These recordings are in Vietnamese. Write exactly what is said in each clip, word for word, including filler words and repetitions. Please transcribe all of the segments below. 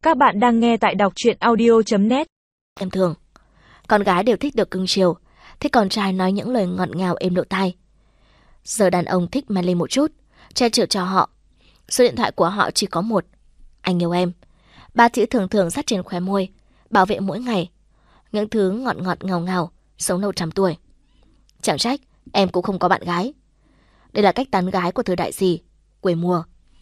Các bạn đang nghe tại đọc truyện audio chấm net. Em thường, con gái đều thích được cưng chiều, thích con trai nói những lời ngọt ngào êm lỗ tai. Giờ đàn ông thích man lên một chút, che chở cho họ. Số điện thoại của họ chỉ có một: anh yêu em. Ba chữ thường thường dắt trên khóe môi, bảo vệ mỗi ngày. Những thứ ngọt ngọt ngào ngào, sống lâu trăm tuổi. Chẳng trách em cũng không có bạn gái. Đây là cách tán gái của thời đại gì, quê mùa.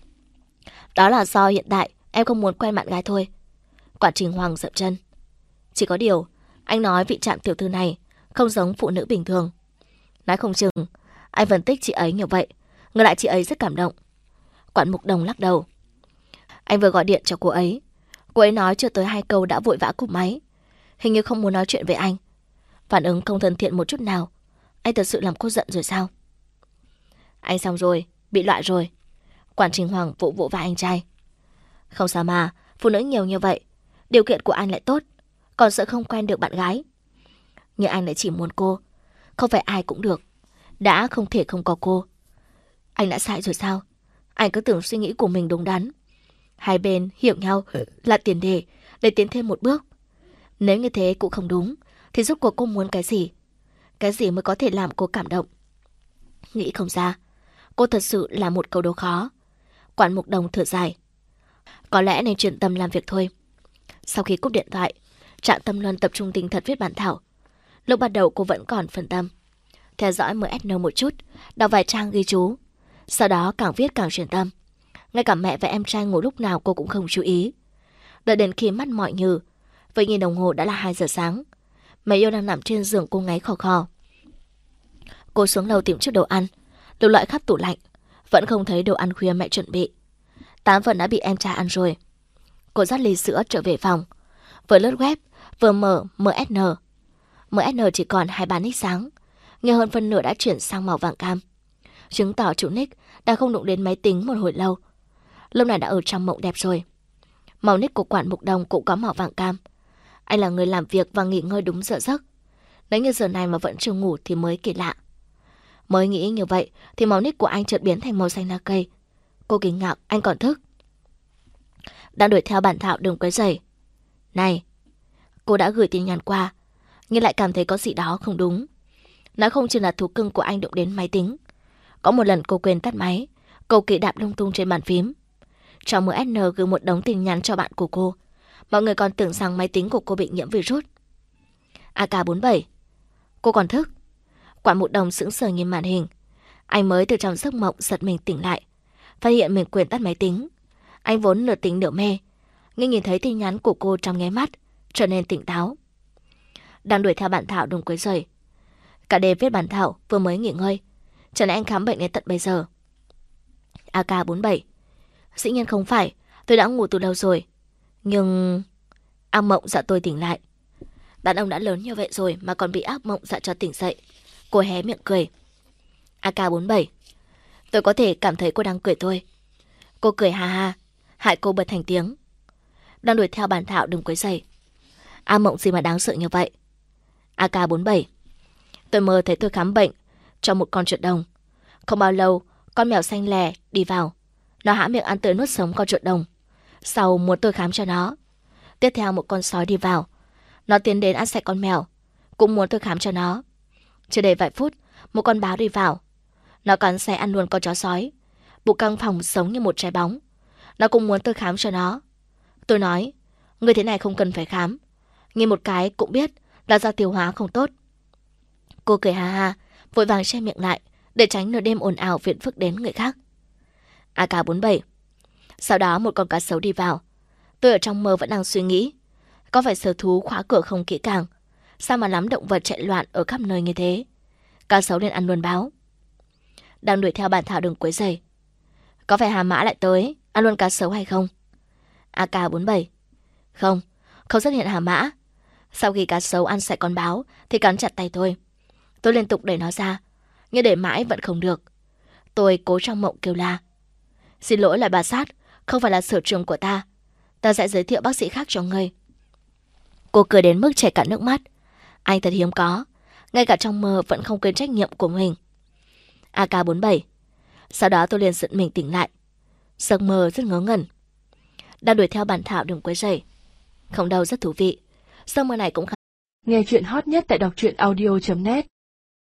Đó là do hiện tại em không muốn quen bạn gái thôi. Quản Trình Hoàng dậm chân. Chỉ có điều, anh nói vị Trạm tiểu thư này không giống phụ nữ bình thường. Nói không chừng, anh vẫn thích chị ấy như vậy, ngược lại chị ấy rất cảm động. Quản Mục Đồng lắc đầu. Anh vừa gọi điện cho cô ấy. Cô ấy nói chưa tới hai câu đã vội vã cúp máy. Hình như không muốn nói chuyện với anh. Phản ứng không thân thiện một chút nào. Anh thật sự làm cô giận rồi sao? Anh xong rồi, bị loại rồi. Quản Trình Hoàng vỗ vỗ vai anh trai. Không sao mà, phụ nữ nhiều như vậy, điều kiện của anh lại tốt, còn sợ không quen được bạn gái. Nhưng anh lại chỉ muốn cô, không phải ai cũng được. Đã không thể không có cô. Anh đã sai rồi sao? Anh cứ tưởng suy nghĩ của mình đúng đắn. Hai bên hiểu nhau là tiền đề để tiến thêm một bước. Nếu như thế cũng không đúng, thì rốt cuộc cô muốn cái gì? Cái gì mới có thể làm cô cảm động? Nghĩ không ra, cô thật sự là một câu đố khó. Quản Mục Đồng thở dài. Có lẽ nên chuyển tâm làm việc thôi. Sau khi cúp điện thoại, Trạm Tâm Luân tập trung tinh thần viết bản thảo. Lúc ban đầu cô vẫn còn phân tâm, theo dõi em ét en một chút, đọc vài trang ghi chú. Sau đó càng viết càng chuyển tâm. Ngay cả mẹ và em trai ngủ lúc nào cô cũng không chú ý. Đợi đến khi mắt mỏi nhừ, vậy nhìn đồng hồ đã là hai giờ sáng. Mẹ yêu đang nằm trên giường cô ngáy khò khò. Cô xuống lầu tìm chút đồ ăn, lục lọi khắp tủ lạnh, vẫn không thấy đồ ăn khuya mẹ chuẩn bị. Tám phần đã bị em trai ăn rồi. Cô dắt ly sữa trở về phòng, vừa lướt web vừa mở em ét en. em ét en chỉ còn hai ba nick sáng, nhưng hơn phân nửa đã chuyển sang màu vàng cam, chứng tỏ chủ nick đã không đụng đến máy tính một hồi lâu. Lúc này đã ở trong mộng đẹp rồi. Màu nick của Quản Mục Đồng cũng có màu vàng cam. Anh là người làm việc và nghỉ ngơi đúng giờ giấc. Nếu như giờ này mà vẫn chưa ngủ thì mới kỳ lạ. Mới nghĩ như vậy thì màu nick của anh chợt biến thành màu xanh lá cây. Cô kinh ngạc, anh còn thức. Đang đuổi theo bản thảo đừng quấy rầy. Này, cô đã gửi tin nhắn qua, nhưng lại cảm thấy có gì đó không đúng. Nói không chừng là thú cưng của anh đụng đến máy tính. Có một lần cô quên tắt máy, cầu kỳ đạp lung tung trên bàn phím. Trong em ét en gửi một đống tin nhắn cho bạn của cô. Mọi người còn tưởng rằng máy tính của cô bị nhiễm virus. a ca bốn bảy, cô còn thức? Quản Mục Đồng sững sờ nhìn màn hình. Anh mới từ trong giấc mộng giật mình tỉnh lại, phát hiện mình quên tắt máy tính. Anh vốn nửa tỉnh nửa mê, nhưng nhìn thấy tin nhắn của cô trong nháy mắt, trở nên tỉnh táo. Đang đuổi theo bản thảo đừng quấy rầy. Cả đêm viết bản thảo, vừa mới nghỉ ngơi. Chẳng lẽ anh khám bệnh đến tận bây giờ? a ca bốn bảy, dĩ nhiên không phải, tôi đã ngủ từ lâu rồi. Nhưng... ác mộng dọa tôi tỉnh lại. Đàn ông đã lớn như vậy rồi mà còn bị ác mộng dọa cho tỉnh dậy. Cô hé miệng cười. a ca bốn bảy, tôi có thể cảm thấy cô đang cười tôi. Cô cười ha ha, hại cô bật thành tiếng. Đang đuổi theo bản thảo đừng quấy rầy. Ác mộng gì mà đáng sợ như vậy? a ca bốn bảy, tôi mơ thấy tôi khám bệnh cho một con chuột đồng. Không bao lâu, con mèo xanh lè đi vào. Nó há miệng ăn tươi nuốt sống con chuột đồng. Sau muốn tôi khám cho nó. Tiếp theo một con sói đi vào. Nó tiến đến ăn sạch con mèo, cũng muốn tôi khám cho nó. Chưa đầy vài phút, một con báo đi vào. Nó cắn xé ăn luôn con chó sói. Bụng căng phòng giống như một trái bóng. Nó cũng muốn tôi khám cho nó. Tôi nói, người thế này không cần phải khám. Nghe một cái cũng biết là do tiêu hóa không tốt. Cô cười ha ha, vội vàng che miệng lại để tránh nửa đêm ồn ào phiền phức đến người khác. a ca bốn bảy, sau đó một con cá sấu đi vào. Tôi ở trong mơ vẫn đang suy nghĩ, có phải sở thú khóa cửa không kỹ càng? Sao mà lắm động vật chạy loạn ở khắp nơi như thế? Cá sấu nên ăn luôn báo. Đang đuổi theo bản thảo đừng quấy rầy. Có phải Hà Mã lại tới ăn luôn cá sấu hay không? a ca bốn bảy, không, không xuất hiện Hà Mã. Sau khi cá sấu ăn sạch con báo thì cắn chặt tay tôi. Tôi liên tục đẩy nó ra, nhưng để mãi vẫn không được. Tôi cố trong mộng kêu la. Xin lỗi là bà sát, không phải là sở trường của ta. Ta sẽ giới thiệu bác sĩ khác cho ngươi. Cô cười đến mức chảy cả nước mắt. Anh thật hiếm có, ngay cả trong mơ vẫn không quên trách nhiệm của mình. a ca bốn bảy, sau đó tôi liền giận mình tỉnh lại. Giấc mơ rất ngớ ngẩn. Đang đuổi theo bản thảo đừng quấy rầy. Không đâu, rất thú vị. Giấc mơ này cũng khá. Nghe chuyện hot nhất tại đọc truyện audio chấm net.